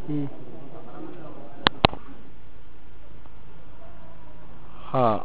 ها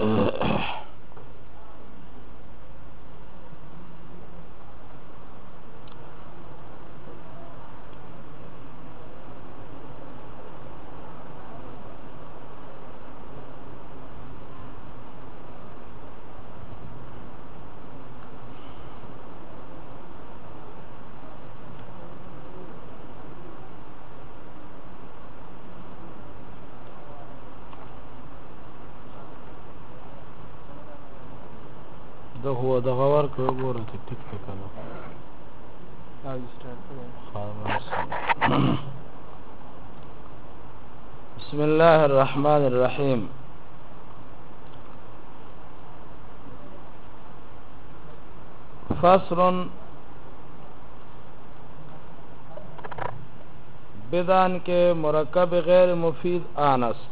ده هو د غور کو ګوره ته ټیک کنه بسم الله الرحمن الرحيم فصل بدان کے مرکب غیر مفید آنست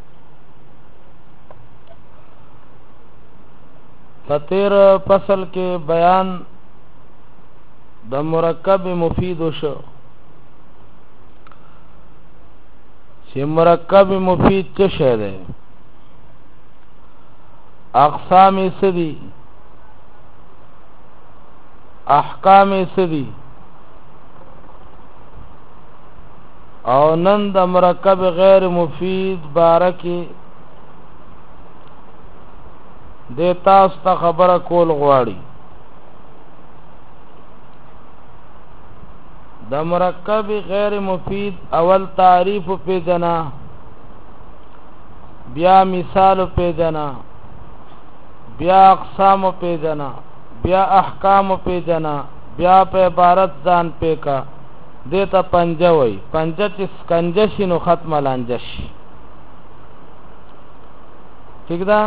فتیر فصل کے بیان د مرکب مفید شو چې مرکب مفید څه شی دی اقسام یې څه دي احکام یې څه دي او نن د مرکب غیر مفید باره کې د تاسو ته خبره کول غواړي د مرکب غیر مفید اول تعریف پیژنا بیا مثال پیژنا بیا اقسام پیژنا بیا احکام پیژنا بیا په عبارت ځان پیکا دیتا پنجه وی پنجه چې سکنجه شي نو ختم لانجه شي ٹھیک ده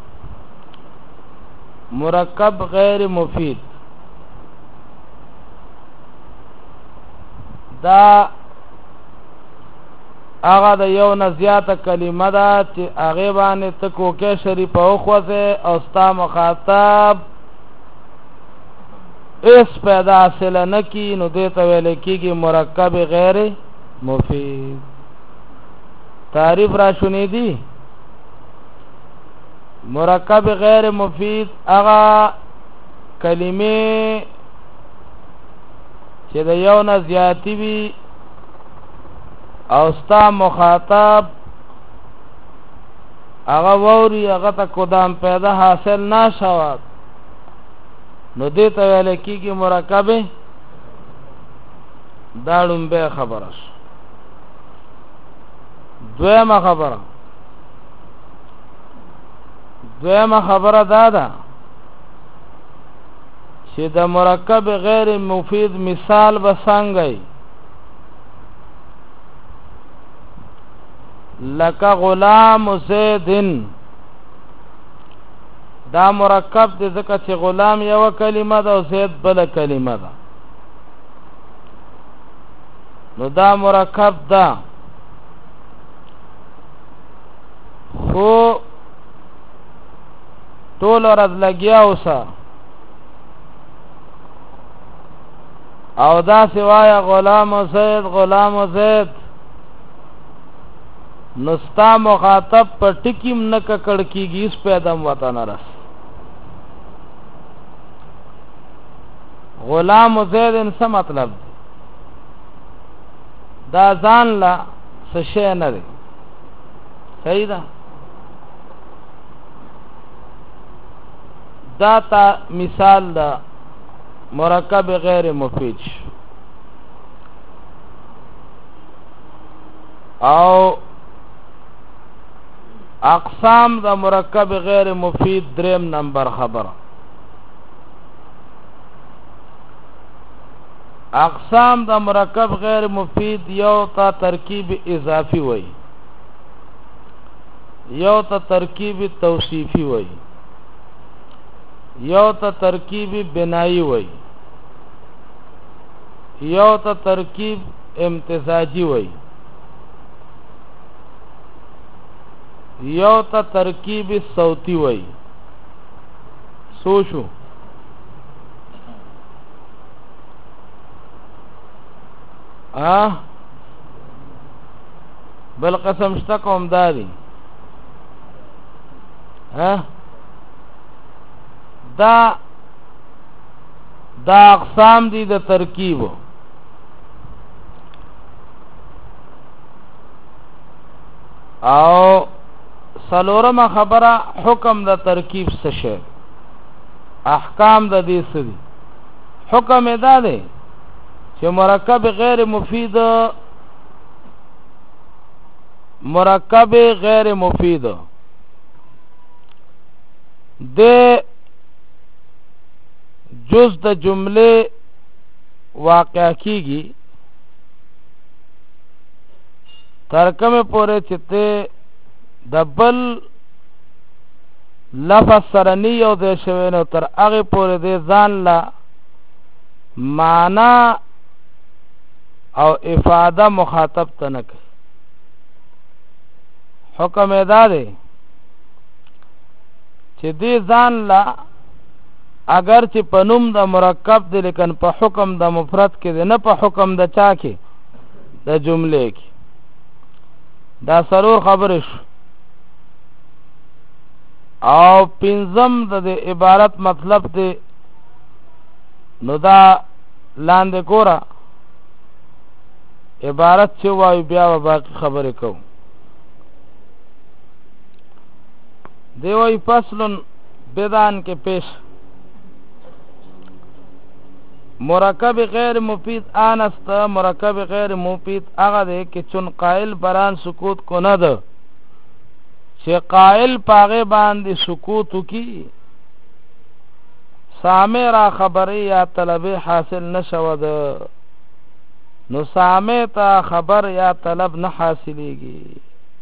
مرکب غیر مفید دا هغه د یو نه زیاته کلمه ده چې هغې باندې ته کوکې شریفه وخوځې او ستا مخاطب اس پیدا حاصله نه کی نو دې ته ویل کېږي مرکب غیر مفید تعریف را شنیدي مرکب غیر مفید هغه کلمې چې د یو نه زیاتی وي او ستا مخاطب هغه ووري هغه ته کدام پیدا حاصل نه شود نو دې ته ویل کېږي مرکب دا لومبۍ خبره شو دویمه خبره دا ده چې د مرکب غیر مفید مثال به څنګه لکه غلام زیدن دا مرکب دی ځکه چې غلام یو کلمه ده او زید بل کلمه ده نو دا مرکب ده خو ټول ورځ لګیا اوسه او دا سوایا غلام زید نستا مخاطب پر ټکیم نه ککړ کیږي اس پیدم وطن نه رس غلام زید ان څه مطلب دا ځان لا څه شی نه دی صحیح ده دا تا مثال دا مرکب غیر مفید او اقسام دا مرکب غیر مفید دریم نمبر خبره اقسام دا مرکب غیر مفید یو تا ترکیب اضافی وی یو تا ترکیب توصیفی وی یو تا ترکیب بنائی وی یو تا ترکیب امتزاجی وی یو تا ترکیب صوتی وی سوچو بل قسم شته کوم دادي دا اقسام دي د ترکیب او سلورم خبره حکم د ترکیب څه شی احکام د دې څه دي حکم ادا دی چې مرکب غیر مفید د جز د جمله واقع کیږي ترکمه پورې چته دبل لفظ سرنی او د شوینو تر هغه پورې د ځان لا معنا او افاده مخاطب ته نه کوي حکم ادا دی چې دې ځان لا اگر چې په نوم د مرکب دی لیکن په حکم د مفرد کې دی نه په حکم د چا کې د جمله کې دا سرور خبره شو او پنځم د عبارت مطلب دی نو دا لاندې ګوره عبارت چې وایو بیا و باقی خبرې کوو دی وایي فصل بدان کې پیش مرکب غیر مفید آنست مرکب غیر مفید هغه دی که چون قائل بران سکوت کو نه ده چې قائل پاغه باندې سکوت کی سامع را خبری یا طلب حاصل نشو ده نو سامع تا خبر یا طلب نه حاصلېږي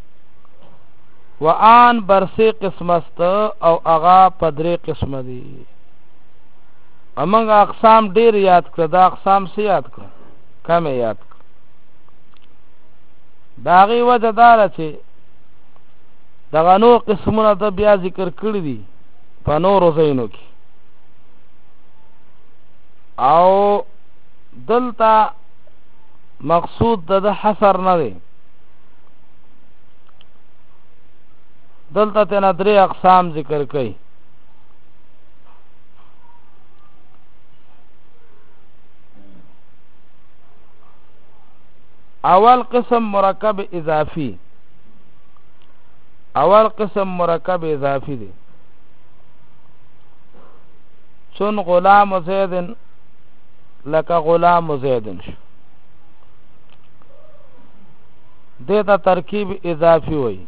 وآن برسه قسم است او اغا پدری قسم دی امنګ اقسام ډیر یاد کړه دا اقسام څه یاد کړه کم یاد کړه داغي وجه دار چې دغه نور قسمونه د بیا ذکر کړی دي په نورو ځایونو کې او دلته مقصود د حصر نه دی دلته تینا درې اقسام ذکر کړي اول قسم مرکب اضافی دی چون غلام زید لک غلام زید شو دیتا ترکیب اضافی ہوئی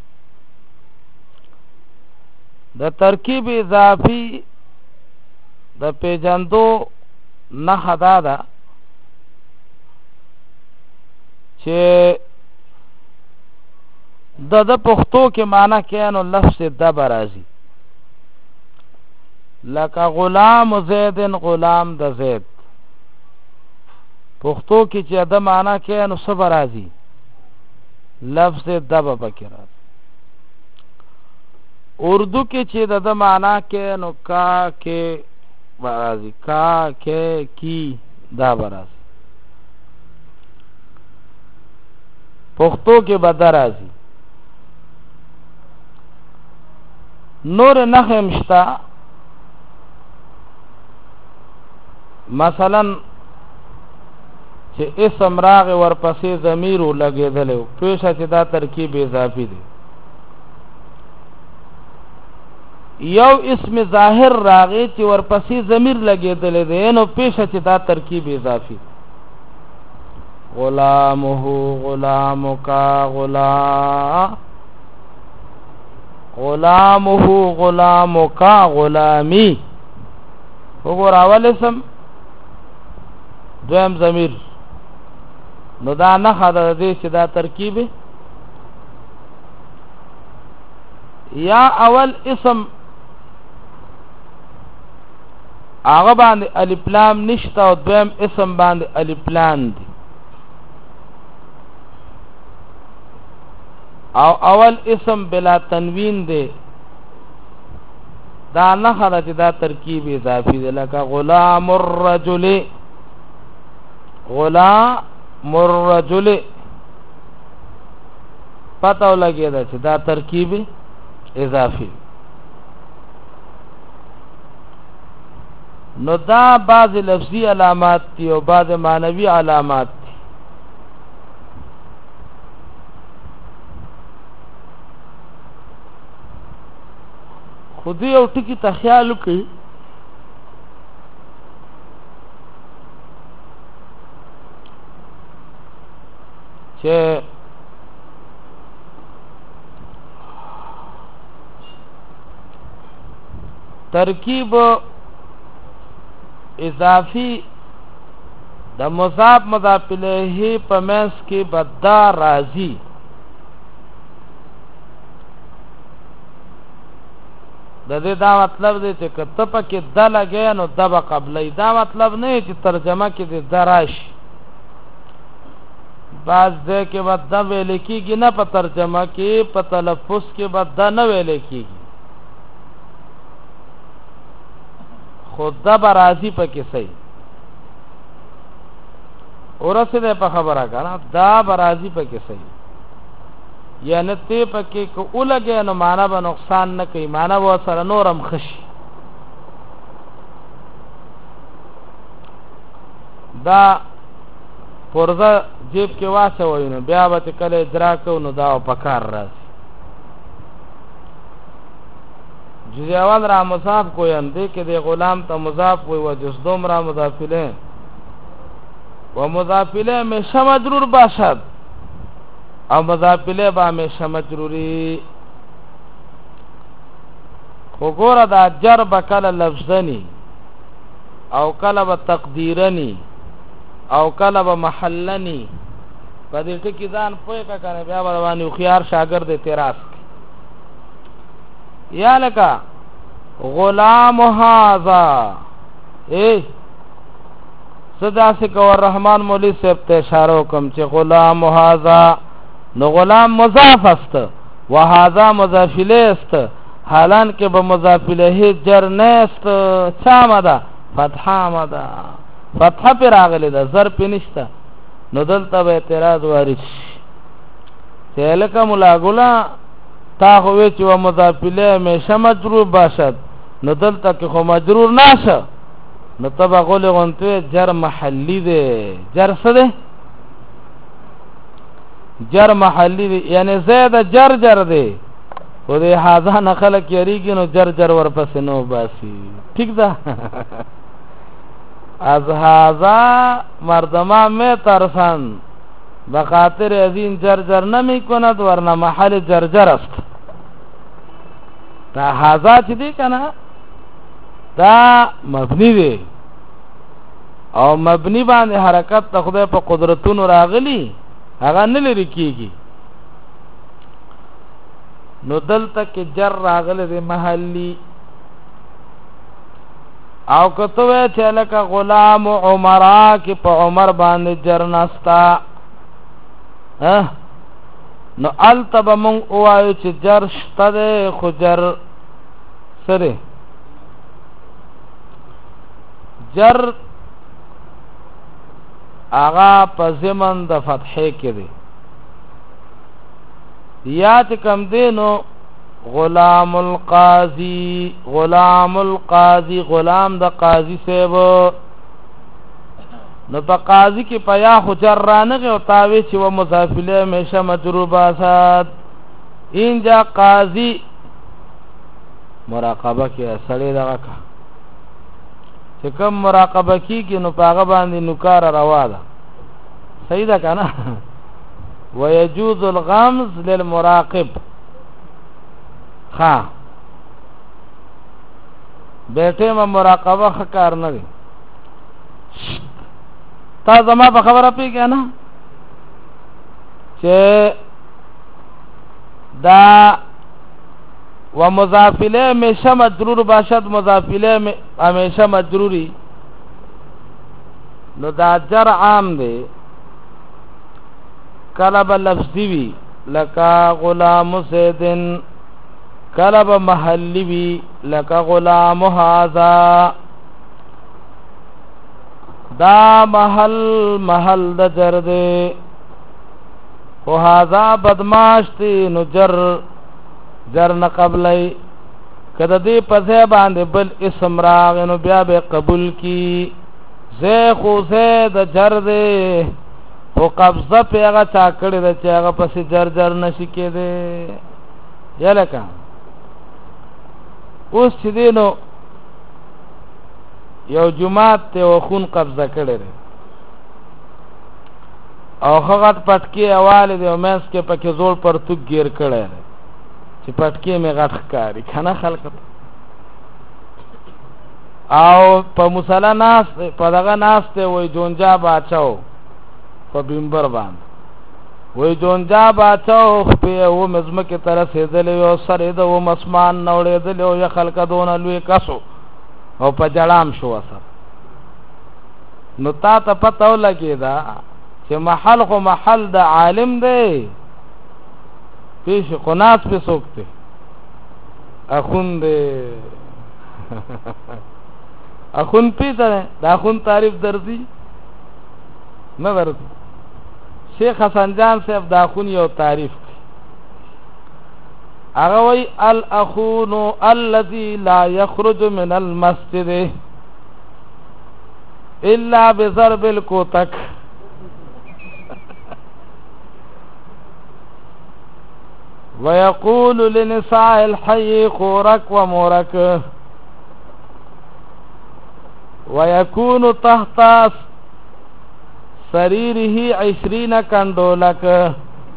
د ترکیب اضافی د پیجندو نه خدا ده چې د پښتو کې معنی کینو لفظ د برازي لکه غلام زید غلام د زید پښتو کې چې د معنی کینو صبر راځي لفظ د بکرات اردو کې چې د معنی کینو کا کې برازي کا کې کی دا برازي پښتو کې بدر راځي نور نخ مشتا مثلا چې اسم راغ ورپسې ضمیر لګېدل پېښه چې دا ترکیب اضافي دی یو اسم ظاهر راغی چې ورپسې ضمیر لګېدل دی نو پېښه چې دا ترکیب اضافي غلامه غلامک غلامه غلامک غلامی وګور اول اسم دویم ضمیر نو دا نه خاطر دې چې دا ترکیب یا اول اسم هغه باندې الف لام نشته او دویم اسم باندې الف لام دی او اول اسم بلا تنوین دی دا نه خاطر چې دا ترکیب اضافي دی لکه غلام الرجل غلام الرجل پته ولګېده چې دا ترکیب اضافي. نو دا بعض لفظي علامات دي او بعض معنوي علامات دي. خودی او ټکی ته خیال وکړي چې ترکیب اضافي د مضاف مضاف الیه په منځ کې بدا راځي. د دې دا مطلب دی چې کته پکې د لګیا نو د به قبلې. دا مطلب نه چې ترجمه کې د دراش بعض دې کې بد ویل کېږي نه په ترجمه کې په تلفظ کې بد نه ویل کېږي خود د برازي پکې صحیح اورسه ده په خبره کنه دا برازي پکې صحیح یعنی ته پکې کو ولګې نو معنا به نقصان نه کوي معنا و سره نورم خشي. دا پرزه جیب کې واچوي نو بیا به کله اجرا کو نو دا په کار راځي. جزء اول را مضاف کویم دې کې د غلام ته مضاف وي و جز دوم را مضاف الیه و مضاف الیه همیشه مجرور باشد او مضاف الیه به همیشه مجروری. خو ګوره دا جر به کله لفظنی او کله به تقدیرنی او کله به محلنی په دې ټکي ځان پوهه کنه بیا باندې خيار شاګرد اعتراض یا لکه غلام هذا صدا سے کو الرحمن مولی صاحب ته اشاره وکم چې غلام هذا نو غلام مضاف است و هذا مضاف الیه است حالان کې به مضاف الیه جر نه است چا مده فتحه مده فتحه پر راغلی ده ظرف نشته نو دلته به اعتراض وارد شي چې لکه مولا ګولا تا خو چې و مضاف الیه همیشه مجرور باشد نو دلته کې خو مجرور نشه نو تبا غول غونته جر محلی ده جر څه ده جر محلی ده یعنی زید جر جر ده خو دې هاذا نخله کېریږي نو جر جر ورپسې نو باسي ٹھیک ده از هاذا مردما میں ترسن بخاطر ازین جر جر نمی کند ورنه محل جر جر است. تا هاذا چې دی کنه دا مبنی دی او مبنی باندې حرکت ته خدای په قدرتونو راغلی هغه نه لري کیږي نو دلته کې جر راغلی دی محلی او کتوه چې لکه غلام عمره کې په عمر باندې جر نستا نو التب مون اوایو چې جر شته ده خو جر سره جر آغا په زمن د فتحې کې دی یا چې کم دی نو غلام القاضی غلام القاضی غلام د قاضی صاحب نو په قاضی کې پیا خو جر رانغه او تاوی چې و مضاف الیه همیشه مجرور باسد. اینجا قاضی مراقبه کې سړی دغه کا چې کوم مراقبه کې نو پاغه باندې نکار روا ده صحیح ده کنه ويجوز الغمز للمراقب ها بیٹه ما مراقبه خکار نه دي تا زما په خبره پیږه نه چې دا و مضاف الیه همیشه مجرور باشد مضاف الیه همیشه مجروری نو دا جر عام دی کلب لفظی وی لکا غلام زیدن کلب محلی وی لکا غلام هذا دا محل د جر دی خو هذا بدماش تی نو جر نه قبلی کده دی په ځای باندې بل اسم راغ نو بیا به قبول کی زه خو زه د جر دی خو قبضه په هغه چا کړی ده چې هغه پسې جر نشي کېدی یا لکه اوس چې دی نو یو جماعت ته وخون قبضه کړی دی او خغت پټکی اواله دی او مېس کې پکې زول پرتوک گیر کړی دی چې پټکی مې غټ ښکاري کنه خلک او په مصلا ناس په دغه ناس ته وای جونجا باچاو په بمبر باندې وای جونجا باچاو په و مزمکه طرف سیدل او سره د و مسمان نوړېدل او یا خلک دون لوی کاسو او په جلام شو اثر نو تا ته پته ولګی دا چې محل خو محل د عالم دی پیش قناس په سوکته اخون دی اخون پیته دا اخون تعریف درځي نه ورته شیخ حسن جان صاحب دا اخون یو تعریف هغه وی الاخون الذي لا يخرج من المسجد الا بضرب الكوتك ويقول لنساء الحي خورك ومورك ويكون تحت سريره 20 كندولك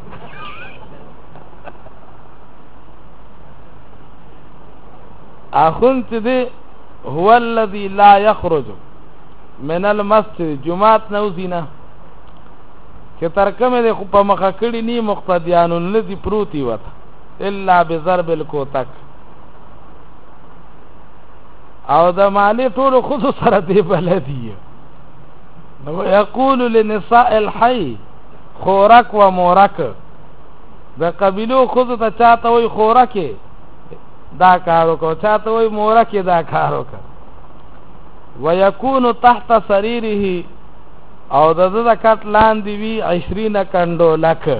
اخنت دي هو الذي لا يخرج من المسجد جمعات نوزینا که ترکمه ده په مخه کړي ني مقتدیان الذي پروتي وت الا بضرب الكوتك او د مالی ټول خود سره دی بلدی نو یقول لنساء الحي خورک و مورک د قبیلو خود ته چاته وي خورکه دا کارو کو چاته وي مورکه دا کارو کو ويكون تحت سريره او د کټ لاندې وی 20 کندو لک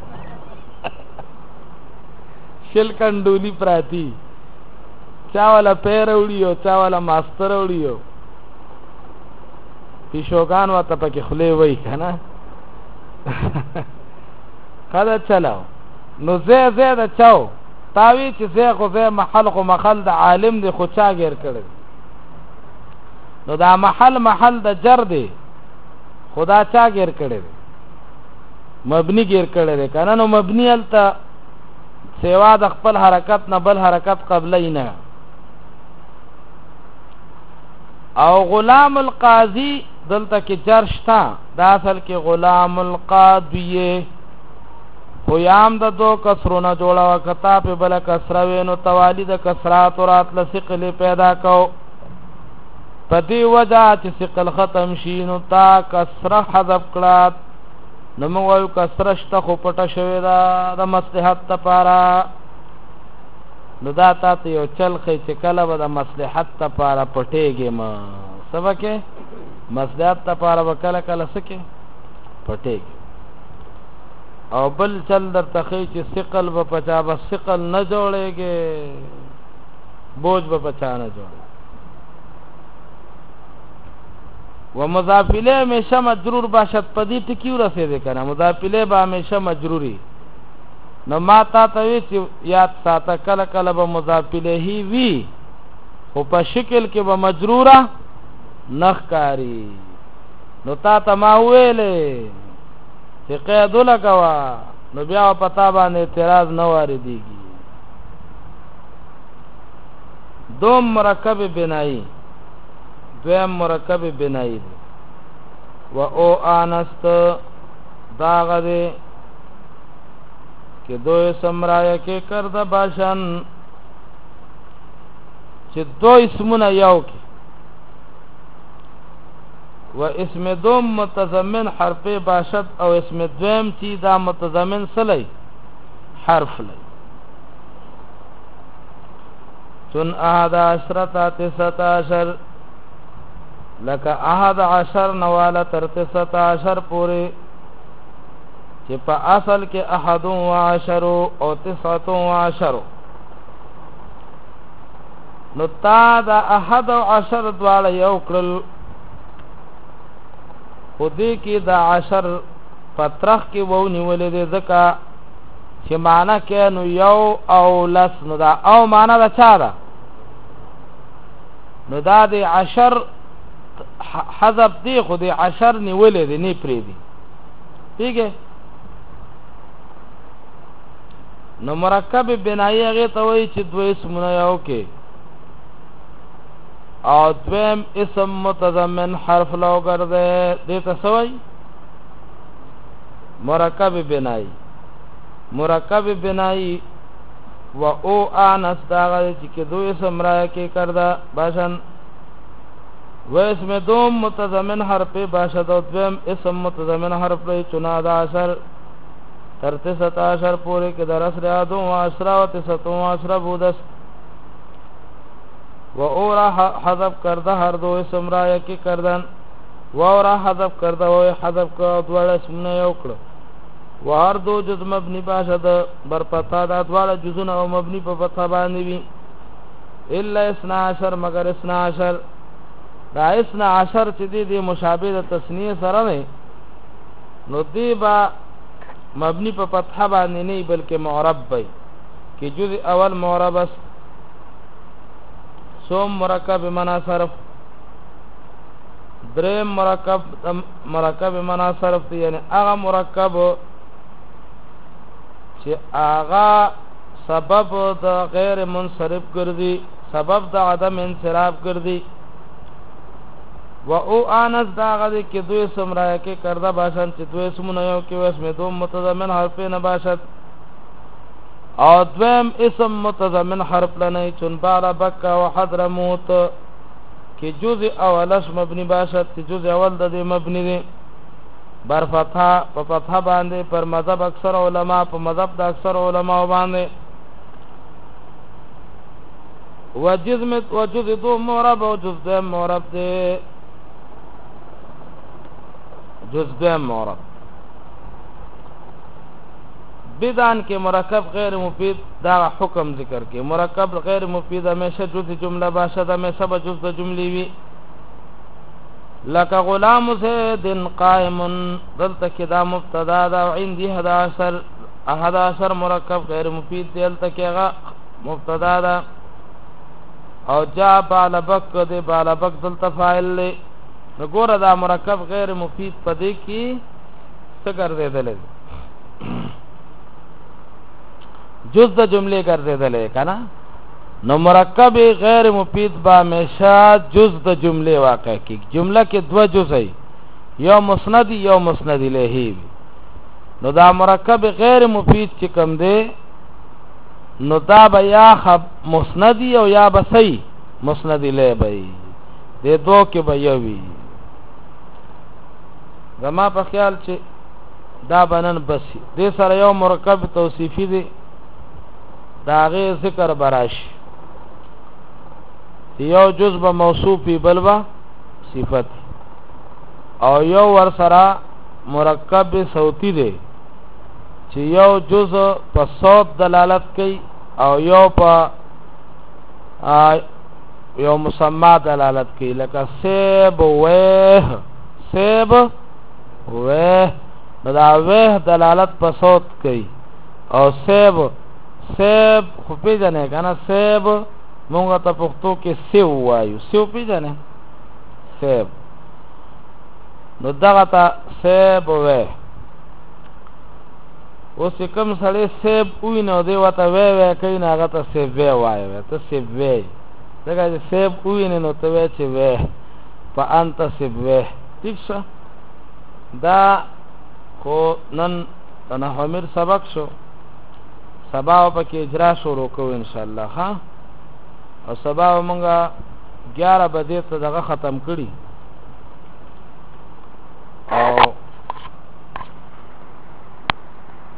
شل کندولی پراتی چاوالا پیر وړیو چاوالا ماستر وړیو پیشوګان وته پکې خله وای کنه کله چلاو نو زه د چاو تاوی چې زه خو زه محل خو محل د عالم دی خو چا غیر کړی نو دا محل د جر دی خدا چا غیر کړی مبنی غیر کړی دی کنه نو مبنی الته سیوا د خپل حرکت نه بل حرکت قبلی نه او غلام القاضی دلته کې جر شتا دا اصل کې غلام القاضی خو یام د دو کسرونه جوړه وکتا په بل کسره وینو توالید کسرات رات لثقل پیدا کو پدی وجہ چې ثقل ختم شینو تا کسره حذف کړه نو موږ کسره شته خو پټه شوی دا د مصلحت لپاره نو دا ته یو چل خې چې کله به د مصلحت لپاره پټېږي ما سبکه مصلحت لپاره وکړه کله سکه پټېږي او بل چل در تخې چې ثقل به پچا بس ثقل نه جوړيږي بوج به پچا نه جوړي و مضاف الیه همیشه مجرور باشد پدی ټکی ورسېده کنه مضاف الیه به همیشه مجروری نو ما تا ته چې یاد ساته کله کله به مضاف الیه وی او په شکل کې به مجروره نخکاری نو تا ته ما ویلې چې قید لګوا نو بیا پتا باندې اعتراض نه واردېږي دوم مرکب بنایی دویم مرکب بنایی دی و او آنست داغ دی که دو اسم رای که کرده باشن چه دو اسمونه یو کی و اسم دوم متضمن حرف باشد او اسم دویم چی دا متضمن سلی حرف لی چون احد عشرتا تسعتا عشر لکه احد عشر نوالا تر 19 پوری چې په اصل کې 11 او 19 نو تا دا 11 دواړه یو کړل خو دې کې دا 10 پترخ کې وو نیولې دې ځکه چې معنا کې نو یو او لس نو دا او معنا دا چا ده نو دا دې 10 حذف دی خو دې 10 نیولې دې نه پرې دي ٹھیک نو مرکب بنایی هغه ته وایي چې دوه اسمونه یو کې او دویم اسم متضمن حرف لو ګرځي دې ته سوي مرکب بنایی مرکب بنایی و او انس داغه چې دوی اسم را کې کردا باشن و اسم دوم متضمن حرف باشد او دویم اسم متضمن حرف له 14 تر 17 پورې کې درس ریاضو و 10 بودس و اورا حذف کرده هر دو اسم را یکی کردن و اورا حذف کرده و حذف که دوال اسمونه یو کړو و هر دو جز مبنی باشد بر پتا دا دوال جزونه او مبنی په پتا باندې وي الا 12 مگر 12 دا 12 چې دی مشابه د تسنیه سره نه نو دی با مبنی په فتحه باندې نه بلکې معرب وي کې جز اول معرب است سوم مرکب منا صرف دریم مرکب منا صرف دی یعنی هغه مرکب چې هغه سبب د غیر منصرف ګرځي سبب د عدم انصراف ګرځي و او انس دا غدي کې دوی سمرا کې کردا باشن چې دوی سمونه یو کې واسمه دوم متضمن حرف نه باشد او دویم اسم متضمن حرف لنه چون بارا بکا و حضرموت کی جزء اولش مبنی باشد کی جزء اول د مبنی دی بر فتحه په فتحه باندې پر مذهب اکثر علما په مذهب د اکثر علما باندې وجزء دو معرب او جزء معرب دی جزء معرب بدان کې مرکب غیر مفید دا حکم ذکر کې مرکب غیر مفید همیشه جز جمله باشد همیشه به جز د جملې وي لکه غلام زید قائم دلته کې دا مبتدا دا عندي 11 مرکب غیر مفید دلته کې هغه مبتدا دا او جاء بالبک د بالبک دلته فاعل له وګوره دا مرکب غیر مفید پدې کې څه ګرځیدل جز د جمله ګرځیدل کنه نو مرکب غیر مفید با همیشه جز د جمله واقع کی جمله کې دو جزئی یو مسند یو مسند الیه نو دا مرکب غیر مفید چې کوم دی نو دا بیا مسند او یا بسی مسند الیه به دې دوه کې به یو وي زما په خیال چې دا بنن بسی دې سره یو مرکب توصیفی دی دا غي ذکر براش یو جزء موصوفی بلوا صفت او یو ور سره مرکب صوتی دی چې یو جزء په صوت دلالت کوي او یو په یو مسما دلالت کوي لکه سیب وه دا وه دلالت په صوت کوي او سیب خو پیژنې کنه سیب مونږ ته پښتو کې سیو وایو سیو پیژنې سیب نو دغه ته سیب وې اوس کوم سړی سیب وې نو دی وته وې کوي نه هغه ته سیب وایو ته سیب وې دغه سیب وې نو ته وې چې وې په انت سیب وې ٹھیک شه دا خو نن نه همیر سبق شو سبا په کې اجرا شروع کوو ان شاء الله ها او سبا مونږه 11 بجې ته دغه ختم کړي